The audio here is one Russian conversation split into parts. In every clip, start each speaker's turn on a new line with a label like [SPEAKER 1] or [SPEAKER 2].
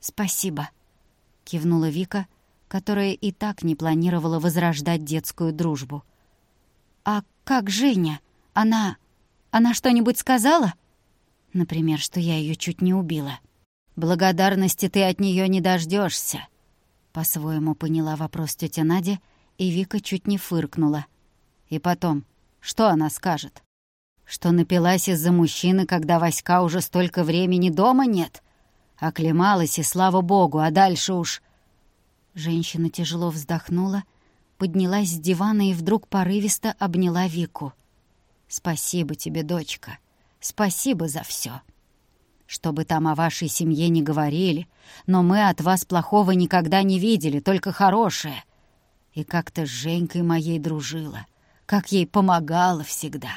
[SPEAKER 1] «Спасибо», — кивнула Вика, которая и так не планировала возрождать детскую дружбу. «А как Женя? Она что-нибудь сказала?» «Например, что я ее чуть не убила». «Благодарности ты от нее не дождешься. По-своему поняла вопрос тетя Надя, и Вика чуть не фыркнула. «И потом, что она скажет? Что напилась из-за мужчины, когда Васька уже столько времени дома нет? Оклемалась, и слава богу, а дальше уж...» Женщина тяжело вздохнула, поднялась с дивана и вдруг порывисто обняла Вику. «Спасибо тебе, дочка. Спасибо за все. Что бы там о вашей семье ни говорили, но мы от вас плохого никогда не видели, только хорошее. И как ты с Женькой моей дружила, как ей помогала всегда».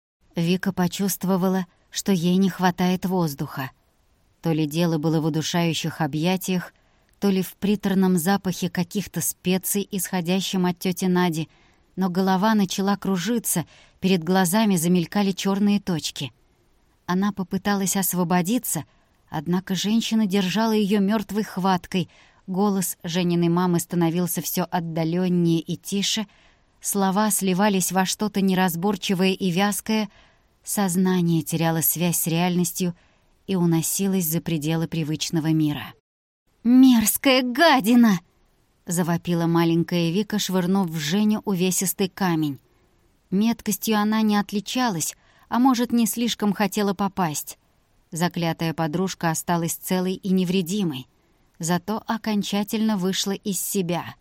[SPEAKER 1] Вика почувствовала, что ей не хватает воздуха. То ли дело было в удушающих объятиях, то ли в приторном запахе каких-то специй, исходящем от тети Нади, но голова начала кружиться, перед глазами замелькали черные точки. Она попыталась освободиться, однако женщина держала ее мертвой хваткой. Голос Жениной мамы становился все отдаленнее и тише, слова сливались во что-то неразборчивое и вязкое, сознание теряло связь с реальностью и уносилось за пределы привычного мира. «Мерзкая гадина!» — завопила маленькая Вика, швырнув в Женю увесистый камень. Меткостью она не отличалась, а может, не слишком хотела попасть. Заклятая подружка осталась целой и невредимой, зато окончательно вышла из себя.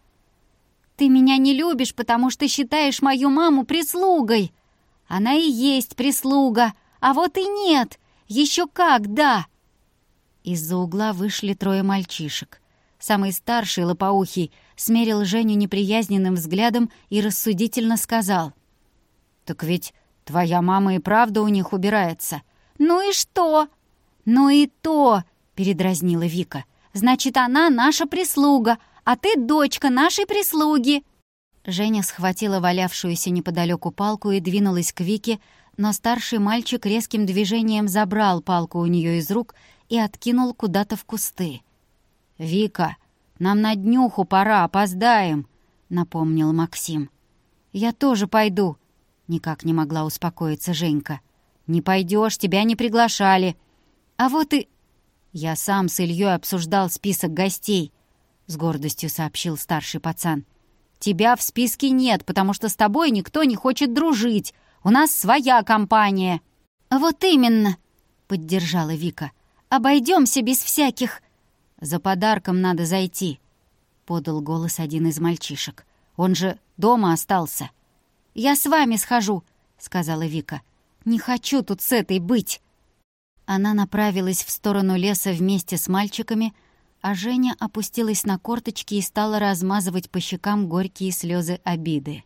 [SPEAKER 1] «Ты меня не любишь, потому что считаешь мою маму прислугой. Она и есть прислуга, а вот и нет. Еще как, да!» Из-за угла вышли 3 мальчишек. Самый старший, лопоухий, смерил Женю неприязненным взглядом и рассудительно сказал: «Так ведь твоя мама и правда у них убирается». «Ну и что?» «Ну и то», — передразнила Вика. «Значит, она наша прислуга, а ты дочка нашей прислуги». Женя схватила валявшуюся неподалеку палку и двинулась к Вике, но старший мальчик резким движением забрал палку у нее из рук и откинул куда-то в кусты. «Вика, нам на днюху пора, опоздаем», — напомнил Максим. «Я тоже пойду», — никак не могла успокоиться Женька. «Не пойдешь, тебя не приглашали». «А вот и...» «Я сам с Ильей обсуждал список гостей», — с гордостью сообщил старший пацан. «Тебя в списке нет, потому что с тобой никто не хочет дружить. У нас своя компания». «Вот именно», — поддержала Вика. «Обойдемся без всяких...» «За подарком надо зайти», — подал голос один из мальчишек. «Он же дома остался». «Я с вами схожу», — сказала Вика. «Не хочу тут с этой быть». Она направилась в сторону леса вместе с мальчиками, а Женя опустилась на корточки и стала размазывать по щекам горькие слезы обиды.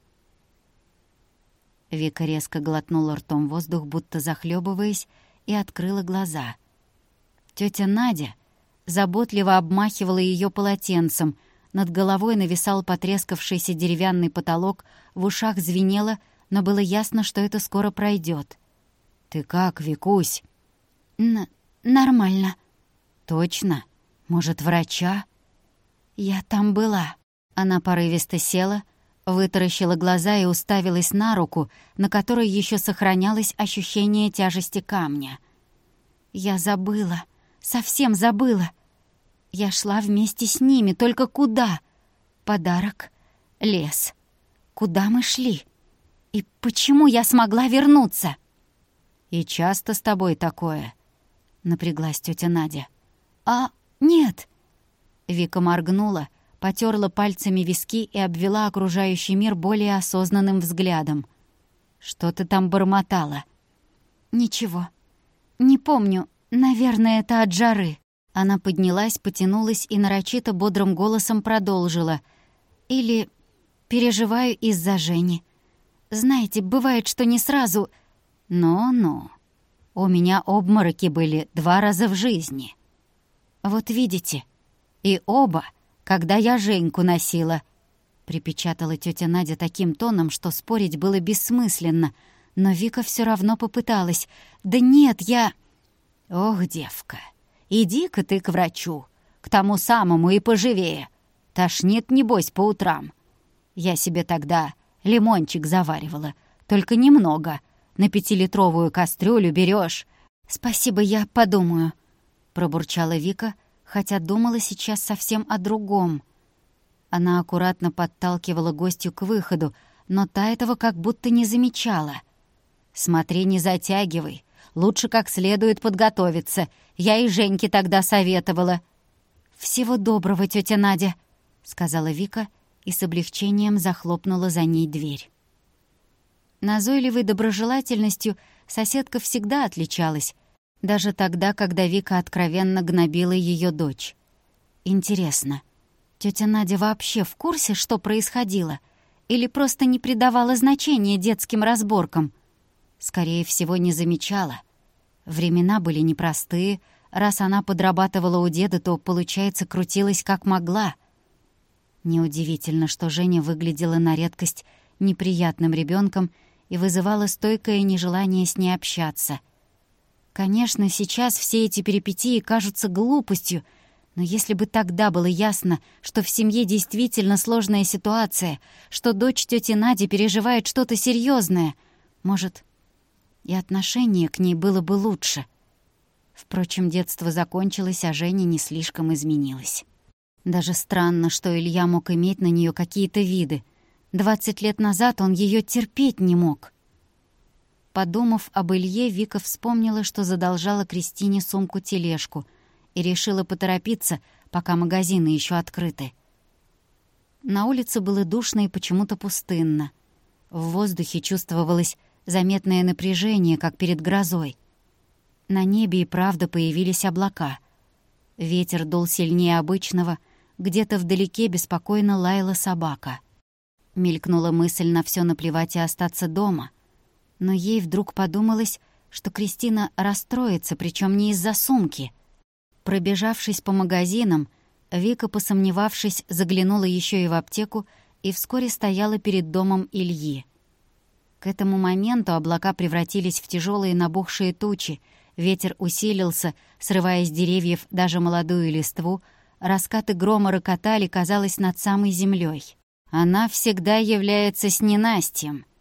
[SPEAKER 1] Вика резко глотнула ртом воздух, будто захлебываясь, и открыла глаза. Тетя Надя заботливо обмахивала ее полотенцем, над головой нависал потрескавшийся деревянный потолок, в ушах звенело, но было ясно, что это скоро пройдет. «Ты как, Викусь?» «Нормально». «Точно? Может, врача?» «Я там была». Она порывисто села, вытаращила глаза и уставилась на руку, на которой еще сохранялось ощущение тяжести камня. «Я забыла, совсем забыла. Я шла вместе с ними, только куда? Подарок, лес. Куда мы шли? И почему я смогла вернуться?» «И часто с тобой такое?» — напряглась тетя Надя. «А, нет». Вика моргнула, потёрла пальцами виски и обвела окружающий мир более осознанным взглядом. «Что ты там бормотала?» «Ничего. Не помню. Наверное, это от жары». Она поднялась, потянулась и нарочито бодрым голосом продолжила. «Или переживаю из-за Жени. Знаете, бывает, что не сразу...» «Ну-ну, у меня обмороки были 2 раза в жизни». «Вот видите, и оба, когда я Женьку носила», — припечатала тетя Надя таким тоном, что спорить было бессмысленно, но Вика все равно попыталась. «Да нет, я...» «Ох, девка, иди-ка ты к врачу. к тому самому и поживее. Тошнит, небось, по утрам. Я себе тогда лимончик заваривала, только немного. На 5-литровую кастрюлю берешь. «Спасибо, я подумаю», — пробурчала Вика, хотя думала сейчас совсем о другом. Она аккуратно подталкивала гостью к выходу, но та этого как будто не замечала. «Смотри, не затягивай. Лучше как следует подготовиться. Я и Женьке тогда советовала». «Всего доброго, тетя Надя», — сказала Вика и с облегчением захлопнула за ней дверь. Назойливой доброжелательностью соседка всегда отличалась, даже тогда, когда Вика откровенно гнобила ее дочь. Интересно, тетя Надя вообще в курсе, что происходило, или просто не придавала значения детским разборкам? Скорее всего, не замечала. Времена были непростые. Раз она подрабатывала у деда, то, получается, крутилась как могла. Неудивительно, что Женя выглядела на редкость неприятным ребенком и вызывала стойкое нежелание с ней общаться. Конечно, сейчас все эти перипетии кажутся глупостью, но если бы тогда было ясно, что в семье действительно сложная ситуация, что дочь тети Нади переживает что-то серьезное, может, и отношение к ней было бы лучше. Впрочем, детство закончилось, а Женя не слишком изменилась. Даже странно, что Илья мог иметь на нее какие-то виды. 20 лет назад он ее терпеть не мог. Подумав об Илье, Вика вспомнила, что задолжала Кристине сумку-тележку и решила поторопиться, пока магазины еще открыты. На улице было душно и почему-то пустынно. В воздухе чувствовалось заметное напряжение, как перед грозой. На небе и правда появились облака. Ветер дул сильнее обычного, где-то вдалеке беспокойно лаяла собака. Мелькнула мысль на всё наплевать и остаться дома. Но ей вдруг подумалось, что Кристина расстроится, причем не из-за сумки. Пробежавшись по магазинам, Вика, посомневавшись, заглянула еще и в аптеку и вскоре стояла перед домом Ильи. К этому моменту облака превратились в тяжелые набухшие тучи, ветер усилился, срывая с деревьев даже молодую листву, раскаты грома рокотали, казалось, над самой землей. «Она всегда является с ненастьем»,